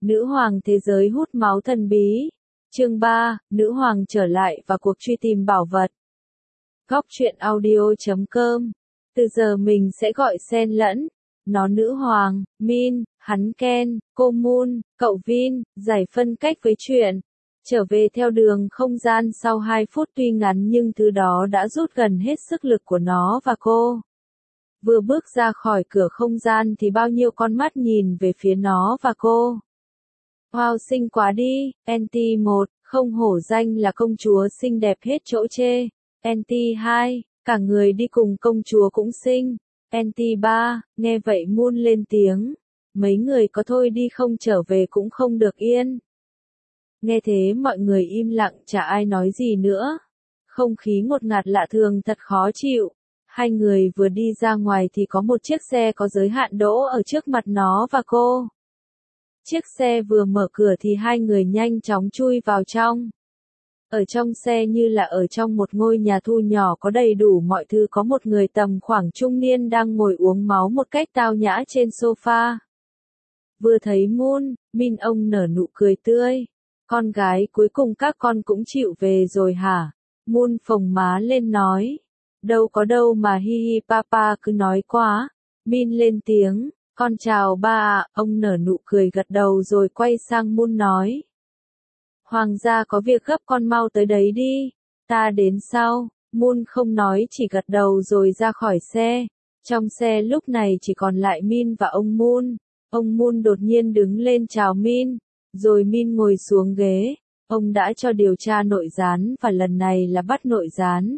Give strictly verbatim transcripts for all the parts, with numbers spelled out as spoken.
Nữ hoàng thế giới hút máu thần bí. Chương ba, Nữ hoàng trở lại và cuộc truy tìm bảo vật. Góc truyện audio chấm com. Từ giờ mình sẽ gọi xen lẫn. Nó nữ hoàng, Min, hắn Ken, cô Moon, cậu Vin, giải phân cách với chuyện. Trở về theo đường không gian sau hai phút tuy ngắn nhưng thứ đó đã rút gần hết sức lực của nó và cô. Vừa bước ra khỏi cửa không gian thì bao nhiêu con mắt nhìn về phía nó và cô. Wow, xinh quá đi, Enti một, không hổ danh là công chúa xinh đẹp hết chỗ chê. Enti hai, cả người đi cùng công chúa cũng xinh. Enti ba, nghe vậy Moon lên tiếng. Mấy người có thôi đi không trở về cũng không được yên. Nghe thế mọi người im lặng chả ai nói gì nữa. Không khí ngột ngạt lạ thường thật khó chịu. Hai người vừa đi ra ngoài thì có một chiếc xe có giới hạn đỗ ở trước mặt nó và cô. Chiếc xe vừa mở cửa thì hai người nhanh chóng chui vào trong. Ở trong xe như là ở trong một ngôi nhà thu nhỏ có đầy đủ mọi thứ, có một người tầm khoảng trung niên đang ngồi uống máu một cách tao nhã trên sofa. Vừa thấy Moon, Min ông nở nụ cười tươi. Con gái cuối cùng các con cũng chịu về rồi hả? Moon phồng má lên nói. Đâu có đâu mà hi hi papa cứ nói quá. Min lên tiếng. Con chào ba ạ, ông nở nụ cười gật đầu rồi quay sang Moon nói. Hoàng gia có việc gấp, con mau tới đấy đi. Ta đến sau. Moon không nói chỉ gật đầu rồi ra khỏi xe. Trong xe lúc này chỉ còn lại Min và ông Moon. Ông Moon đột nhiên đứng lên chào Min. Rồi Min ngồi xuống ghế. Ông đã cho điều tra nội gián và lần này là bắt nội gián.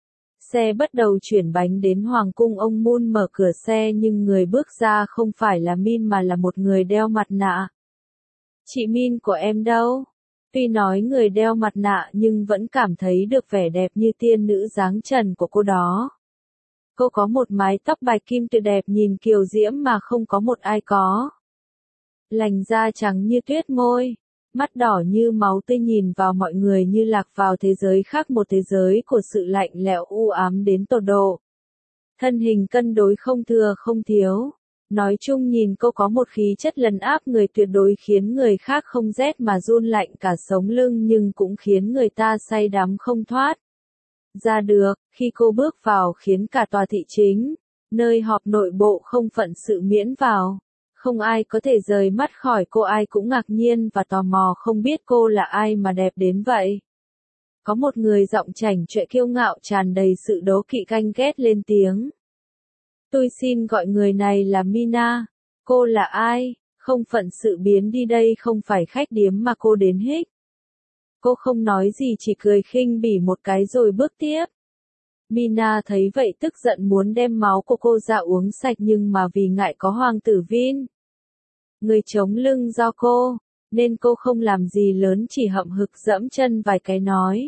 Xe bắt đầu chuyển bánh đến Hoàng cung. Ông Moon mở cửa xe nhưng người bước ra không phải là Min mà là một người đeo mặt nạ. Chị Min của em đâu? Tuy nói người đeo mặt nạ nhưng vẫn cảm thấy được vẻ đẹp như tiên nữ dáng trần của cô đó. Cô có một mái tóc bạch kim tuyệt đẹp nhìn kiều diễm mà không có một ai có. Làn da trắng như tuyết, môi, mắt đỏ như máu tươi, nhìn vào mọi người như lạc vào thế giới khác, một thế giới của sự lạnh lẽo u ám đến tột độ. Thân hình cân đối không thừa không thiếu. Nói chung nhìn cô có một khí chất lấn áp người tuyệt đối khiến người khác không rét mà run lạnh cả sống lưng nhưng cũng khiến người ta say đắm không thoát ra được. Khi cô bước vào khiến cả tòa thị chính, nơi họp nội bộ không phận sự miễn vào. Không ai có thể rời mắt khỏi cô, ai cũng ngạc nhiên và tò mò không biết cô là ai mà đẹp đến vậy. Có một người giọng chảnh chọe kiêu ngạo tràn đầy sự đố kỵ ganh ghét lên tiếng. Tôi xin gọi người này là Mina. Cô là ai? Không phận sự biến đi, đây không phải khách điếm mà cô đến hích. Cô không nói gì chỉ cười khinh bỉ một cái rồi bước tiếp. Mina thấy vậy tức giận muốn đem máu của cô ra uống sạch nhưng mà vì ngại có hoàng tử Vin, người chống lưng do cô, nên cô không làm gì lớn, chỉ hậm hực dẫm chân vài cái nói.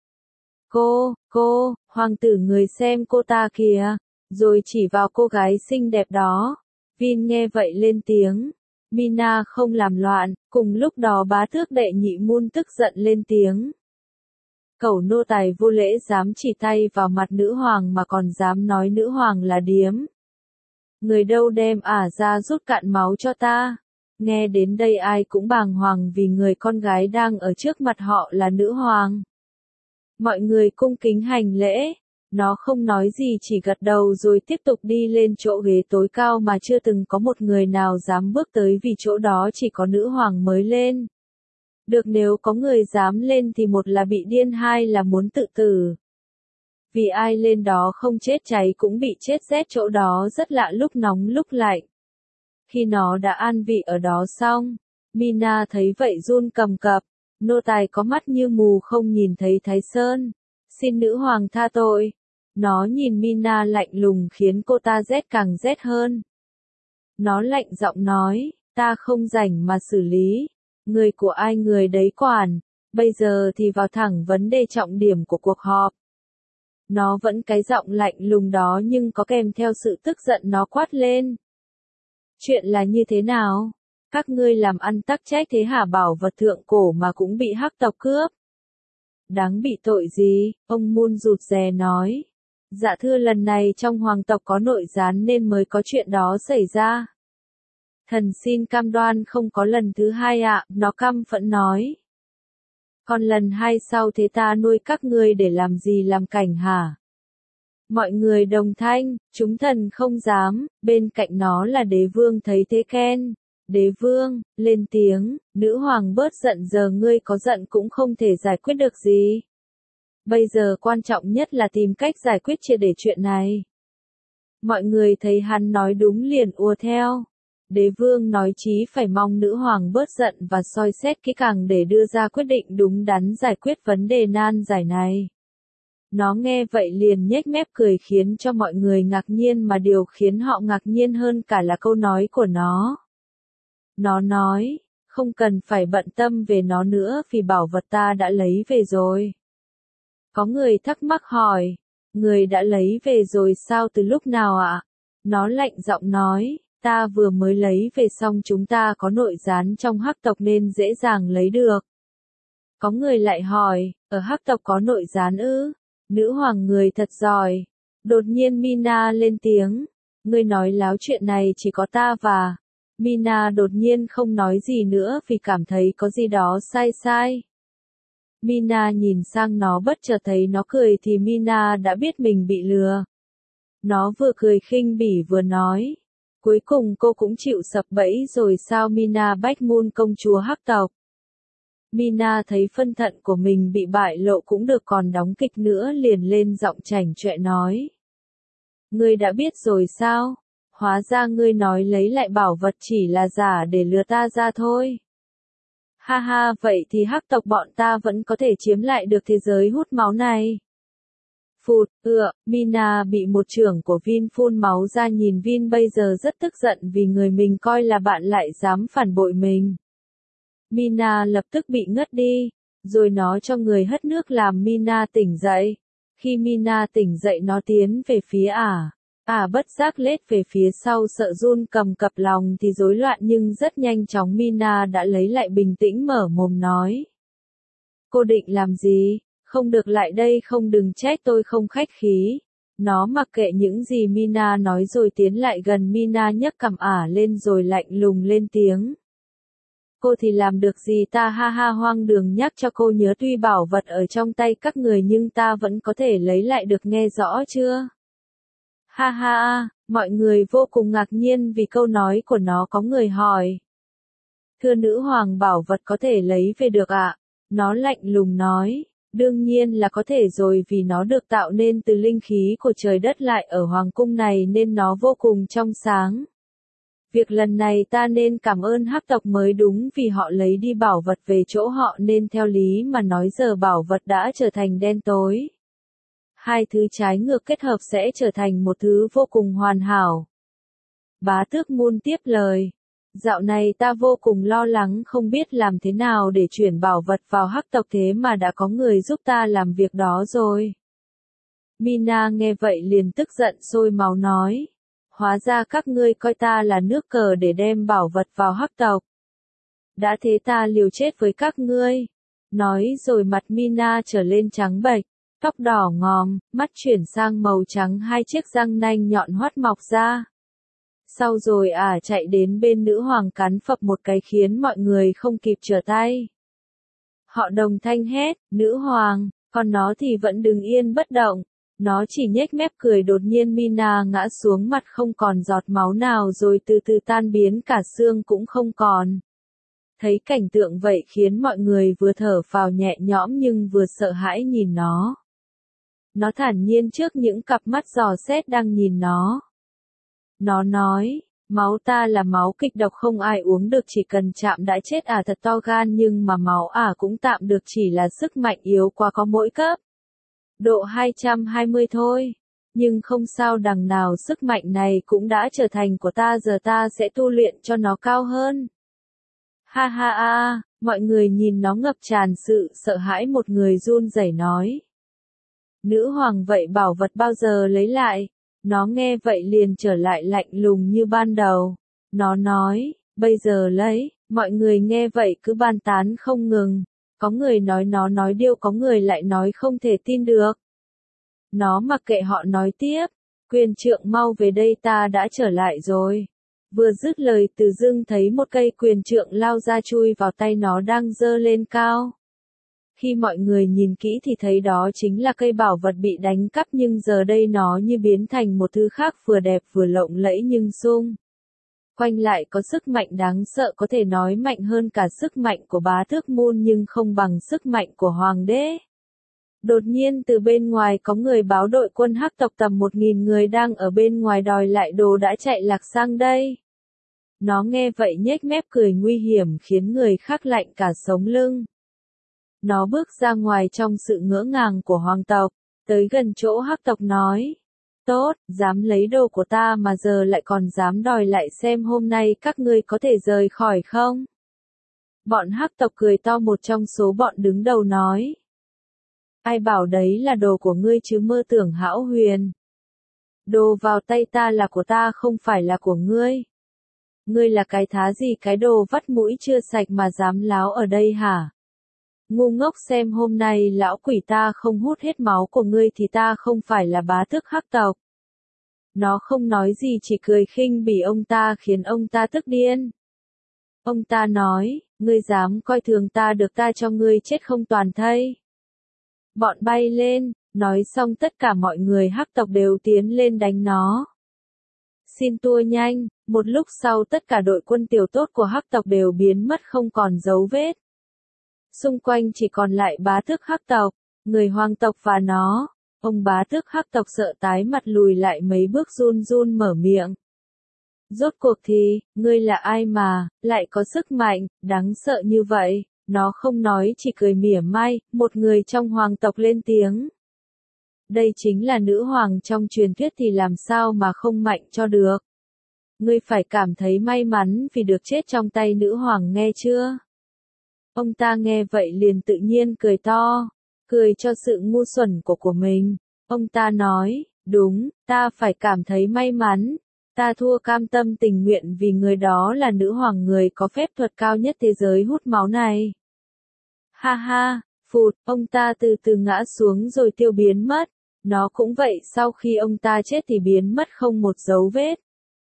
Cô, cô, hoàng tử người xem cô ta kìa, rồi chỉ vào cô gái xinh đẹp đó. Vin nghe vậy lên tiếng. Mina không làm loạn, cùng lúc đó bá tước đệ nhị Moon tức giận lên tiếng. Cẩu nô tài vô lễ dám chỉ tay vào mặt nữ hoàng mà còn dám nói nữ hoàng là điếm. Người đâu đem ả ra rút cạn máu cho ta. Nghe đến đây ai cũng bàng hoàng vì người con gái đang ở trước mặt họ là nữ hoàng. Mọi người cung kính hành lễ. Nó không nói gì chỉ gật đầu rồi tiếp tục đi lên chỗ ghế tối cao mà chưa từng có một người nào dám bước tới vì chỗ đó chỉ có nữ hoàng mới lên. Được, nếu có người dám lên thì một là bị điên, hai là muốn tự tử. Vì ai lên đó không chết cháy cũng bị chết rét, chỗ đó rất lạ, lúc nóng lúc lạnh. Khi nó đã an vị ở đó xong, Mina thấy vậy run cầm cập. Nô tài có mắt như mù không nhìn thấy Thái Sơn. Xin nữ hoàng tha tội. Nó nhìn Mina lạnh lùng khiến cô ta rét càng rét hơn. Nó lạnh giọng nói, ta không rảnh mà xử lý. Người của ai người đấy quản. Bây giờ thì vào thẳng vấn đề trọng điểm của cuộc họp. Nó vẫn cái giọng lạnh lùng đó nhưng có kèm theo sự tức giận, nó quát lên. Chuyện là như thế nào? Các ngươi làm ăn tắc trách thế hả? Bảo vật thượng cổ mà cũng bị hắc tộc cướp. Đáng bị tội gì? Ông Moon rụt rè nói. Dạ thưa, lần này trong hoàng tộc có nội gián nên mới có chuyện đó xảy ra. Thần xin cam đoan không có lần thứ hai ạ, nó căm phẫn nói. Còn lần hai sau thế ta nuôi các ngươi để làm gì làm cảnh hả? Mọi người đồng thanh, chúng thần không dám, bên cạnh nó là đế vương thấy thế khen. Đế vương, lên tiếng, nữ hoàng bớt giận giờ ngươi có giận cũng không thể giải quyết được gì. Bây giờ quan trọng nhất là tìm cách giải quyết triệt để chuyện này. Mọi người thấy hắn nói đúng liền ùa theo. Đế vương nói chí phải mong nữ hoàng bớt giận và soi xét kỹ càng để đưa ra quyết định đúng đắn giải quyết vấn đề nan giải này. Nó nghe vậy liền nhếch mép cười khiến cho mọi người ngạc nhiên mà điều khiến họ ngạc nhiên hơn cả là câu nói của nó. Nó nói, không cần phải bận tâm về nó nữa vì bảo vật ta đã lấy về rồi. Có người thắc mắc hỏi, người đã lấy về rồi sao từ lúc nào ạ? Nó lạnh giọng nói, ta vừa mới lấy về xong chúng ta có nội gián trong hắc tộc nên dễ dàng lấy được. Có người lại hỏi, ở hắc tộc có nội gián ư? Nữ hoàng người thật giỏi. Đột nhiên Mina lên tiếng, ngươi nói láo chuyện này chỉ có ta và... Mina đột nhiên không nói gì nữa vì cảm thấy có gì đó sai sai. Mina nhìn sang nó bất chợt thấy nó cười thì Mina đã biết mình bị lừa. Nó vừa cười khinh bỉ vừa nói. Cuối cùng cô cũng chịu sập bẫy rồi sao Mina Bachmun công chúa hắc tộc. Mina thấy phân thận của mình bị bại lộ cũng được còn đóng kịch nữa liền lên giọng chảnh chọe nói. Ngươi đã biết rồi sao? Hóa ra ngươi nói lấy lại bảo vật chỉ là giả để lừa ta ra thôi. Ha ha, vậy thì hắc tộc bọn ta vẫn có thể chiếm lại được thế giới hút máu này. Phụt, ựa, Mina bị một trưởng của Vin phun máu ra nhìn Vin bây giờ rất tức giận vì người mình coi là bạn lại dám phản bội mình. Mina lập tức bị ngất đi, rồi nó cho người hất nước làm Mina tỉnh dậy. Khi Mina tỉnh dậy nó tiến về phía ả. Ả bất giác lết về phía sau sợ run cầm cập lòng thì rối loạn nhưng rất nhanh chóng Mina đã lấy lại bình tĩnh mở mồm nói. Cô định làm gì? Không được lại đây không đừng trách tôi không khách khí. Nó mặc kệ những gì Mina nói rồi tiến lại gần Mina nhấc cằm ả lên rồi lạnh lùng lên tiếng. Cô thì làm được gì ta ha ha hoang đường nhắc cho cô nhớ tuy bảo vật ở trong tay các người nhưng ta vẫn có thể lấy lại được nghe rõ chưa? Ha ha, mọi người vô cùng ngạc nhiên vì câu nói của nó có người hỏi. Thưa nữ hoàng bảo vật có thể lấy về được ạ? À? Nó lạnh lùng nói, đương nhiên là có thể rồi vì nó được tạo nên từ linh khí của trời đất lại ở hoàng cung này nên nó vô cùng trong sáng. Việc lần này ta nên cảm ơn hắc tộc mới đúng vì họ lấy đi bảo vật về chỗ họ nên theo lý mà nói giờ bảo vật đã trở thành đen tối. Hai thứ trái ngược kết hợp sẽ trở thành một thứ vô cùng hoàn hảo. Bá tước Mun tiếp lời. Dạo này ta vô cùng lo lắng không biết làm thế nào để chuyển bảo vật vào hắc tộc thế mà đã có người giúp ta làm việc đó rồi. Mina nghe vậy liền tức giận sôi máu nói. Hóa ra các ngươi coi ta là nước cờ để đem bảo vật vào hắc tộc. Đã thế ta liều chết với các ngươi. Nói rồi mặt Mina trở lên trắng bệch, tóc đỏ ngòm, mắt chuyển sang màu trắng hai chiếc răng nanh nhọn hoắt mọc ra. Sau rồi ả à chạy đến bên nữ hoàng cắn phập một cái khiến mọi người không kịp trở tay. Họ đồng thanh hét, nữ hoàng, còn nó thì vẫn đứng yên bất động. Nó chỉ nhếch mép cười đột nhiên Mina ngã xuống mặt không còn giọt máu nào rồi từ từ tan biến cả xương cũng không còn. Thấy cảnh tượng vậy khiến mọi người vừa thở phào nhẹ nhõm nhưng vừa sợ hãi nhìn nó. Nó thản nhiên trước những cặp mắt dò xét đang nhìn nó. Nó nói, máu ta là máu kịch độc không ai uống được chỉ cần chạm đã chết à thật to gan nhưng mà máu à cũng tạm được chỉ là sức mạnh yếu quá có mỗi cấp. Độ hai trăm hai mươi thôi. Nhưng không sao đằng nào sức mạnh này cũng đã trở thành của ta giờ ta sẽ tu luyện cho nó cao hơn. Ha ha ha, mọi người nhìn nó ngập tràn sự sợ hãi một người run rẩy nói. Nữ hoàng vậy bảo vật bao giờ lấy lại? Nó nghe vậy liền trở lại lạnh lùng như ban đầu. Nó nói, bây giờ lấy, mọi người nghe vậy cứ bàn tán không ngừng. Có người nói nó nói điêu có người lại nói không thể tin được. Nó mặc kệ họ nói tiếp, quyền trượng mau về đây ta đã trở lại rồi. Vừa dứt lời Từ dưng thấy một cây quyền trượng lao ra chui vào tay nó đang giơ lên cao. Khi mọi người nhìn kỹ thì thấy đó chính là cây bảo vật bị đánh cắp nhưng giờ đây nó như biến thành một thứ khác vừa đẹp vừa lộng lẫy nhưng xung quanh lại có sức mạnh đáng sợ, có thể nói mạnh hơn cả sức mạnh của bá tước môn nhưng không bằng sức mạnh của hoàng đế. Đột nhiên từ bên ngoài có người báo đội quân Hắc tộc tầm một nghìn người đang ở bên ngoài đòi lại đồ đã chạy lạc sang đây. Nó nghe vậy nhếch mép cười nguy hiểm khiến người khác lạnh cả sống lưng. Nó bước ra ngoài trong sự ngỡ ngàng của hoàng tộc, tới gần chỗ Hắc tộc nói. Tốt, dám lấy đồ của ta mà giờ lại còn dám đòi lại, xem hôm nay các ngươi có thể rời khỏi không? Bọn Hắc tộc cười to, một trong số bọn đứng đầu nói. Ai bảo đấy là đồ của ngươi chứ, mơ tưởng hão huyền. Đồ vào tay ta là của ta không phải là của ngươi. Ngươi là cái thá gì, cái đồ vắt mũi chưa sạch mà dám láo ở đây hả? Ngu ngốc, xem hôm nay lão quỷ ta không hút hết máu của ngươi thì ta không phải là bá tước Hắc tộc. Nó không nói gì chỉ cười khinh bỉ ông ta khiến ông ta tức điên. Ông ta nói, ngươi dám coi thường ta được ta cho ngươi chết không toàn thây. Bọn bay lên, nói xong tất cả mọi người Hắc tộc đều tiến lên đánh nó. Xin tua nhanh, một lúc sau tất cả đội quân tiểu tốt của Hắc tộc đều biến mất không còn dấu vết. Xung quanh chỉ còn lại bá tước Hắc tộc, người hoàng tộc và nó. Ông bá tước Hắc tộc sợ tái mặt lùi lại mấy bước run run mở miệng. Rốt cuộc thì, ngươi là ai mà, lại có sức mạnh, đáng sợ như vậy? Nó không nói chỉ cười mỉa mai, một người trong hoàng tộc lên tiếng. Đây chính là nữ hoàng trong truyền thuyết thì làm sao mà không mạnh cho được. Ngươi phải cảm thấy may mắn vì được chết trong tay nữ hoàng, nghe chưa? Ông ta nghe vậy liền tự nhiên cười to, cười cho sự ngu xuẩn của của mình. Ông ta nói, đúng, ta phải cảm thấy may mắn. Ta thua cam tâm tình nguyện vì người đó là nữ hoàng, người có phép thuật cao nhất thế giới hút máu này. Ha ha, phụt, ông ta từ từ ngã xuống rồi tiêu biến mất. Nó cũng vậy, sau khi ông ta chết thì biến mất không một dấu vết.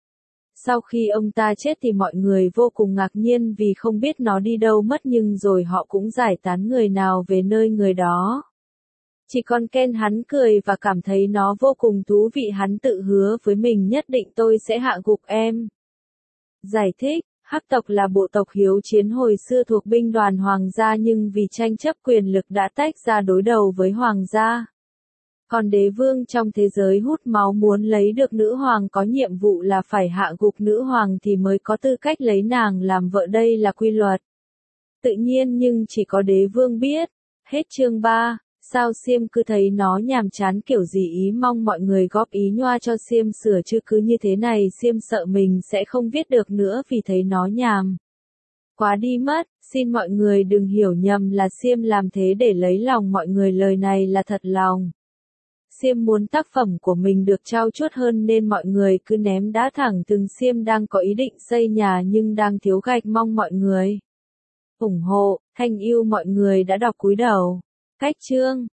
Sau khi ông ta chết thì mọi người vô cùng ngạc nhiên vì không biết nó đi đâu mất, nhưng rồi họ cũng giải tán người nào về nơi người đó. Chỉ còn Ken hắn cười và cảm thấy nó vô cùng thú vị, hắn tự hứa với mình nhất định tôi sẽ hạ gục em. Giải thích, Hắc tộc là bộ tộc hiếu chiến hồi xưa thuộc binh đoàn hoàng gia nhưng vì tranh chấp quyền lực đã tách ra đối đầu với hoàng gia. Còn đế vương trong thế giới hút máu muốn lấy được nữ hoàng có nhiệm vụ là phải hạ gục nữ hoàng thì mới có tư cách lấy nàng làm vợ, đây là quy luật. Tự nhiên nhưng chỉ có đế vương biết. Hết chương ba. Sao Xiêm cứ thấy nó nhàm chán kiểu gì, ý mong mọi người góp ý nhoa cho Xiêm sửa chứ cứ như thế này Xiêm sợ mình sẽ không viết được nữa vì thấy nó nhàm quá đi mất. Xin mọi người đừng hiểu nhầm là Xiêm làm thế để lấy lòng mọi người, lời này là thật lòng. Xiêm muốn tác phẩm của mình được trau chuốt hơn nên mọi người cứ ném đá thẳng thừng. Xiêm đang có ý định xây nhà nhưng đang thiếu gạch, mong mọi người ủng hộ. Thanh yêu mọi người đã đọc cúi đầu. Cách chương